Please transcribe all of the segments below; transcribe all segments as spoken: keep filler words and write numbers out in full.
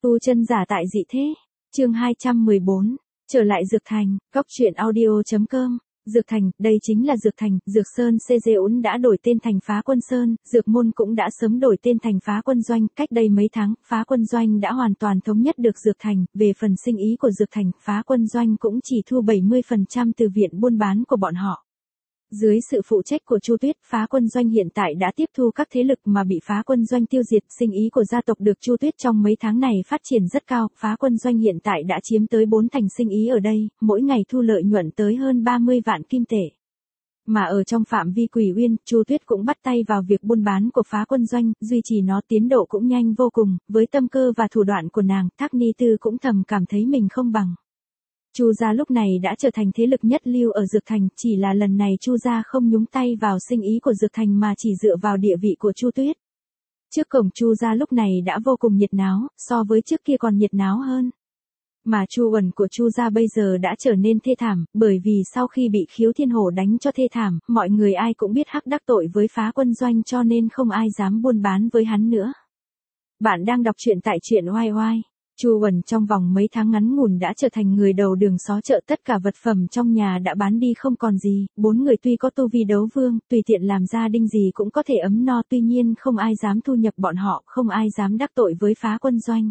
Tu chân giả tại dị thế. Chương hai trăm mười bốn. Trở lại Dược Thành, góc truyện audio chấm com. Dược Thành, đây chính là Dược Thành, Dược Sơn xê giê ún đã đổi tên thành Phá Quân Sơn, Dược Môn cũng đã sớm đổi tên thành Phá Quân Doanh, cách đây mấy tháng, Phá Quân Doanh đã hoàn toàn thống nhất được Dược Thành, về phần sinh ý của Dược Thành, Phá Quân Doanh cũng chỉ thu bảy mươi phần trăm từ viện buôn bán của bọn họ. Dưới sự phụ trách của Chu Tuyết, Phá Quân Doanh hiện tại đã tiếp thu các thế lực mà bị Phá Quân Doanh tiêu diệt, sinh ý của gia tộc được Chu Tuyết trong mấy tháng này phát triển rất cao, Phá Quân Doanh hiện tại đã chiếm tới bốn thành sinh ý ở đây, mỗi ngày thu lợi nhuận tới hơn ba mươi vạn kim tệ. Mà ở trong phạm vi Quỷ Uyên, Chu Tuyết cũng bắt tay vào việc buôn bán của Phá Quân Doanh, duy trì nó tiến độ cũng nhanh vô cùng, với tâm cơ và thủ đoạn của nàng, Thác Ni Tư cũng thầm cảm thấy mình không bằng. Chu gia lúc này đã trở thành thế lực nhất lưu ở Dược Thành, chỉ là lần này Chu gia không nhúng tay vào sinh ý của Dược Thành mà chỉ dựa vào địa vị của Chu Tuyết. Trước cổng Chu gia lúc này đã vô cùng nhiệt náo, so với trước kia còn nhiệt náo hơn. Mà Chu Uẩn của Chu gia bây giờ đã trở nên thê thảm, bởi vì sau khi bị Khiếu Thiên Hổ đánh cho thê thảm, mọi người ai cũng biết hắc đắc tội với Phá Quân Doanh cho nên không ai dám buôn bán với hắn nữa. Bạn đang đọc truyện tại truyện oai oai. Chu Uẩn trong vòng mấy tháng ngắn ngủn đã trở thành người đầu đường xó chợ, tất cả vật phẩm trong nhà đã bán đi không còn gì, bốn người tuy có tu vi đấu vương, tùy tiện làm gia đình gì cũng có thể ấm no, tuy nhiên không ai dám thu nhập bọn họ, không ai dám đắc tội với Phá Quân Doanh.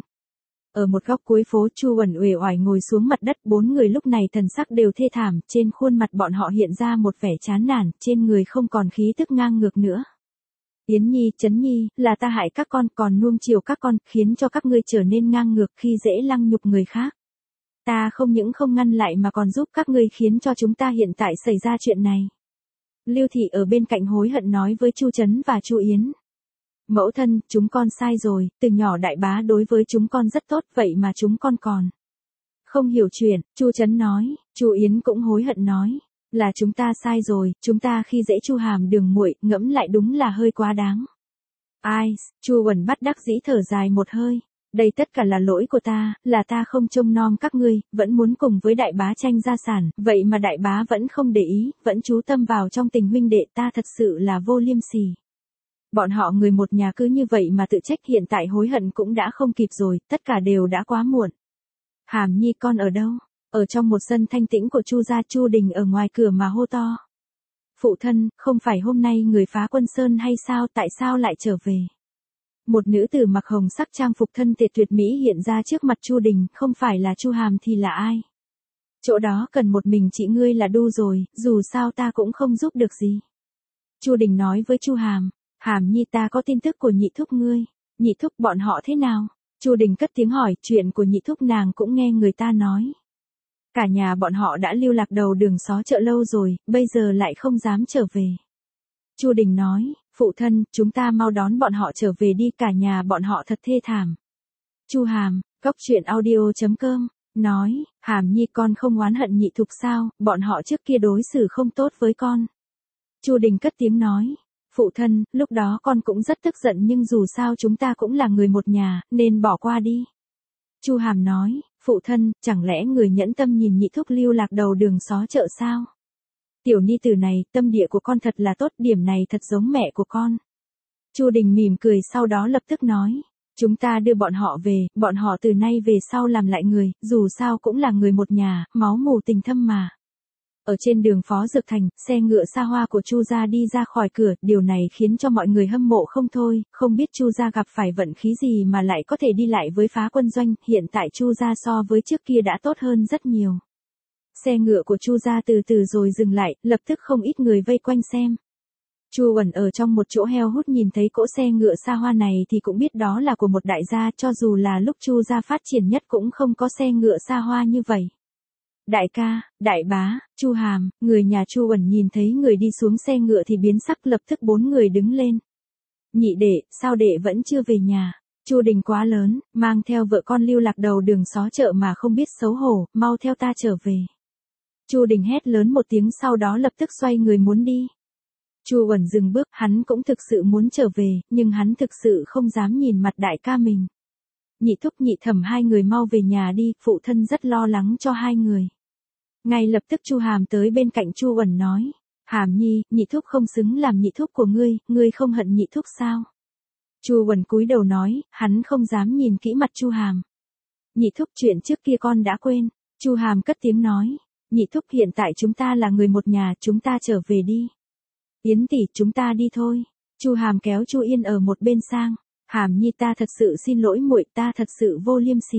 Ở một góc cuối phố, Chu Uẩn uể oải ngồi xuống mặt đất, bốn người lúc này thần sắc đều thê thảm, trên khuôn mặt bọn họ hiện ra một vẻ chán nản, trên người không còn khí tức ngang ngược nữa. Yến Nhi, Trấn Nhi, là ta hại các con, còn nuông chiều các con, khiến cho các ngươi trở nên ngang ngược, khi dễ lăng nhục người khác. Ta không những không ngăn lại mà còn giúp các ngươi, khiến cho chúng ta hiện tại xảy ra chuyện này. Lưu Thị ở bên cạnh hối hận nói với Chu Trấn và Chu Yến. Mẫu thân, chúng con sai rồi, từ nhỏ đại bá đối với chúng con rất tốt, vậy mà chúng con còn không hiểu chuyện. Chu Trấn nói. Chu Yến cũng hối hận nói. Là chúng ta sai rồi, chúng ta khi dễ Chu Hàm Đường muội, ngẫm lại đúng là hơi quá đáng. Ai, Chu Uẩn bắt đắc dĩ thở dài một hơi. Đây tất cả là lỗi của ta, là ta không trông nom các ngươi, vẫn muốn cùng với đại bá tranh gia sản, vậy mà đại bá vẫn không để ý, vẫn chú tâm vào trong tình huynh đệ, ta thật sự là vô liêm sỉ. Bọn họ người một nhà cứ như vậy mà tự trách, hiện tại hối hận cũng đã không kịp rồi, tất cả đều đã quá muộn. Hàm Nhi con ở đâu? Ở trong một sân thanh tĩnh của Chu gia, Chu Đình ở ngoài cửa mà hô to. Phụ thân, không phải hôm nay người Phá Quân Sơn hay sao, tại sao lại trở về? Một nữ tử mặc hồng sắc trang phục thân tệ tuyệt mỹ hiện ra trước mặt Chu Đình, không phải là Chu Hàm thì là ai? Chỗ đó cần một mình chị ngươi là đu rồi, dù sao ta cũng không giúp được gì. Chu Đình nói với Chu Hàm, Hàm Nhi, ta có tin tức của nhị thúc ngươi. Nhị thúc bọn họ thế nào? Chu Đình cất tiếng hỏi, chuyện của nhị thúc nàng cũng nghe người ta nói. Cả nhà bọn họ đã lưu lạc đầu đường xó chợ lâu rồi, bây giờ lại không dám trở về. Chu Đình nói, phụ thân, chúng ta mau đón bọn họ trở về đi, cả nhà bọn họ thật thê thảm. Chu Hàm, góc truyện audio chấm com, nói, Hàm Nhi, con không oán hận nhị thục sao, bọn họ trước kia đối xử không tốt với con. Chu Đình cất tiếng nói, phụ thân, lúc đó con cũng rất tức giận nhưng dù sao chúng ta cũng là người một nhà, nên bỏ qua đi. Chu Hàm nói, phụ thân, chẳng lẽ người nhẫn tâm nhìn nhị thúc lưu lạc đầu đường xó chợ sao? Tiểu ni tử này, tâm địa của con thật là tốt, điểm này thật giống mẹ của con. Chu Đình mỉm cười sau đó lập tức nói, chúng ta đưa bọn họ về, bọn họ từ nay về sau làm lại người, dù sao cũng là người một nhà, máu mủ tình thâm mà. Ở trên đường Phó Dược Thành, xe ngựa xa hoa của Chu gia đi ra khỏi cửa, điều này khiến cho mọi người hâm mộ không thôi, không biết Chu gia gặp phải vận khí gì mà lại có thể đi lại với Phá Quân Doanh, hiện tại Chu gia so với trước kia đã tốt hơn rất nhiều. Xe ngựa của Chu gia từ từ rồi dừng lại, lập tức không ít người vây quanh xem. Chu Uẩn ở trong một chỗ heo hút nhìn thấy cỗ xe ngựa xa hoa này thì cũng biết đó là của một đại gia, cho dù là lúc Chu gia phát triển nhất cũng không có xe ngựa xa hoa như vậy. Đại ca, đại bá, Chu Hàm, người nhà Chu Uẩn nhìn thấy người đi xuống xe ngựa thì biến sắc, lập tức bốn người đứng lên. Nhị đệ, sao đệ vẫn chưa về nhà? Chu Đình quá lớn, mang theo vợ con lưu lạc đầu đường xó chợ mà không biết xấu hổ, mau theo ta trở về. Chu Đình hét lớn một tiếng sau đó lập tức xoay người muốn đi. Chu Uẩn dừng bước, hắn cũng thực sự muốn trở về, nhưng hắn thực sự không dám nhìn mặt đại ca mình. Nhị thúc nhị thẩm hai người mau về nhà đi, phụ thân rất lo lắng cho hai người. Ngay lập tức Chu Hàm tới bên cạnh Chu Uẩn nói, Hàm Nhi, nhị thúc không xứng làm nhị thúc của ngươi, ngươi không hận nhị thúc sao? Chu Uẩn cúi đầu nói, hắn không dám nhìn kỹ mặt Chu Hàm. Nhị thúc chuyện trước kia con đã quên. Chu Hàm cất tiếng nói. Nhị thúc hiện tại chúng ta là người một nhà, chúng ta trở về đi. Yến tỷ, chúng ta đi thôi. Chu Hàm kéo Chu Yên ở một bên sang. Hàm Nhi, ta thật sự xin lỗi muội, ta thật sự vô liêm sỉ.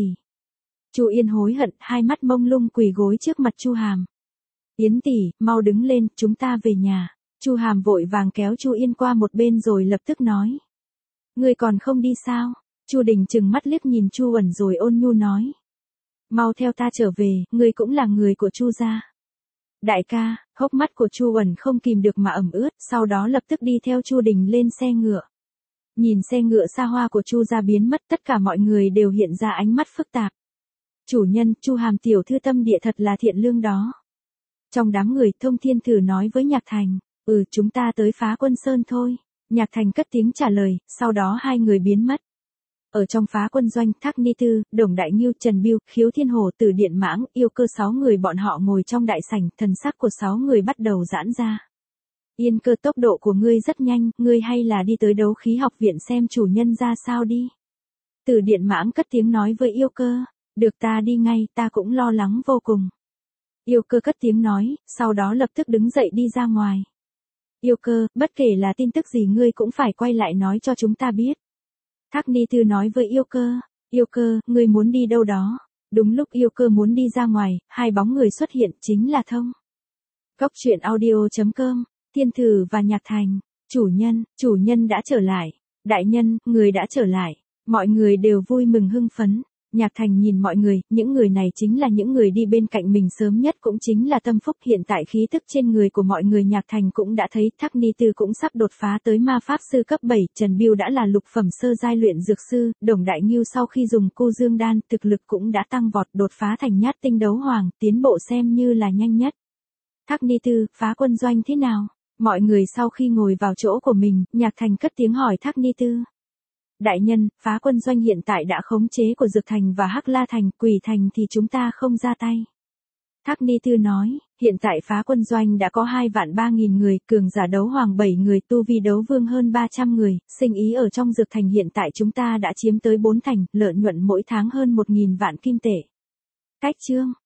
Chu Yên hối hận, hai mắt mông lung quỳ gối trước mặt Chu Hàm. Yến tỷ, mau đứng lên, chúng ta về nhà. Chu Hàm vội vàng kéo Chu Yên qua một bên rồi lập tức nói. Ngươi còn không đi sao? Chu Đình trừng mắt liếc nhìn Chu Uẩn rồi ôn nhu nói. Mau theo ta trở về, ngươi cũng là người của Chu gia. Đại ca, hốc mắt của Chu Uẩn không kìm được mà ẩm ướt, sau đó lập tức đi theo Chu Đình lên xe ngựa. Nhìn xe ngựa xa hoa của Chu gia biến mất, tất cả mọi người đều hiện ra ánh mắt phức tạp. Chủ nhân, Chu Hàm tiểu thư tâm địa thật là thiện lương đó. Trong đám người, Thông Thiên Thử nói với Nhạc Thành, ừ, chúng ta tới Phá Quân Sơn thôi. Nhạc Thành cất tiếng trả lời, sau đó hai người biến mất. Ở trong Phá Quân Doanh, Thác Ni Tư, Đồng Đại Nhiêu, Trần Biêu, Khiếu Thiên Hồ, Từ Điện Mãng, Yêu Cơ, sáu người bọn họ ngồi trong đại sảnh, thần sắc của sáu người bắt đầu giãn ra. Yên Cơ, tốc độ của ngươi rất nhanh, ngươi hay là đi tới Đấu Khí học viện xem chủ nhân ra sao đi. Từ Điện Mãng cất tiếng nói với Yêu Cơ, được, ta đi ngay, ta cũng lo lắng vô cùng. Yêu Cơ cất tiếng nói, sau đó lập tức đứng dậy đi ra ngoài. Yêu Cơ, bất kể là tin tức gì ngươi cũng phải quay lại nói cho chúng ta biết. Thác Ni Tư nói với Yêu Cơ, Yêu Cơ, ngươi muốn đi đâu đó? Đúng lúc Yêu Cơ muốn đi ra ngoài, hai bóng người xuất hiện, chính là Thông. Cốc truyện audio chấm com, Thiên Thử và Nhạc Thành. Chủ nhân, chủ nhân đã trở lại. Đại nhân, người đã trở lại. Mọi người đều vui mừng hưng phấn. Nhạc Thành nhìn mọi người, những người này chính là những người đi bên cạnh mình sớm nhất, cũng chính là tâm phúc. Hiện tại khí thức trên người của mọi người Nhạc Thành cũng đã thấy. Thác Ni Tư cũng sắp đột phá tới ma pháp sư cấp bảy, Trần Biêu đã là lục phẩm sơ giai luyện dược sư, Đồng Đại Nhiêu sau khi dùng cô dương đan, thực lực cũng đã tăng vọt, đột phá thành nhát tinh đấu hoàng, tiến bộ xem như là nhanh nhất. Thác Ni Tư, Phá Quân Doanh thế nào? Mọi người sau khi ngồi vào chỗ của mình, Nhạc Thành cất tiếng hỏi Thác Ni Tư. Đại nhân, Phá Quân Doanh hiện tại đã khống chế của Dược Thành và Hắc La Thành, Quỷ Thành thì chúng ta không ra tay. Thác Ni Tư nói, hiện tại Phá Quân Doanh đã có hai vạn ba nghìn người, cường giả đấu hoàng bảy người, tu vi đấu vương hơn ba trăm người, sinh ý ở trong Dược Thành hiện tại chúng ta đã chiếm tới bốn thành, lợi nhuận mỗi tháng hơn một nghìn vạn kim tệ. Cách chương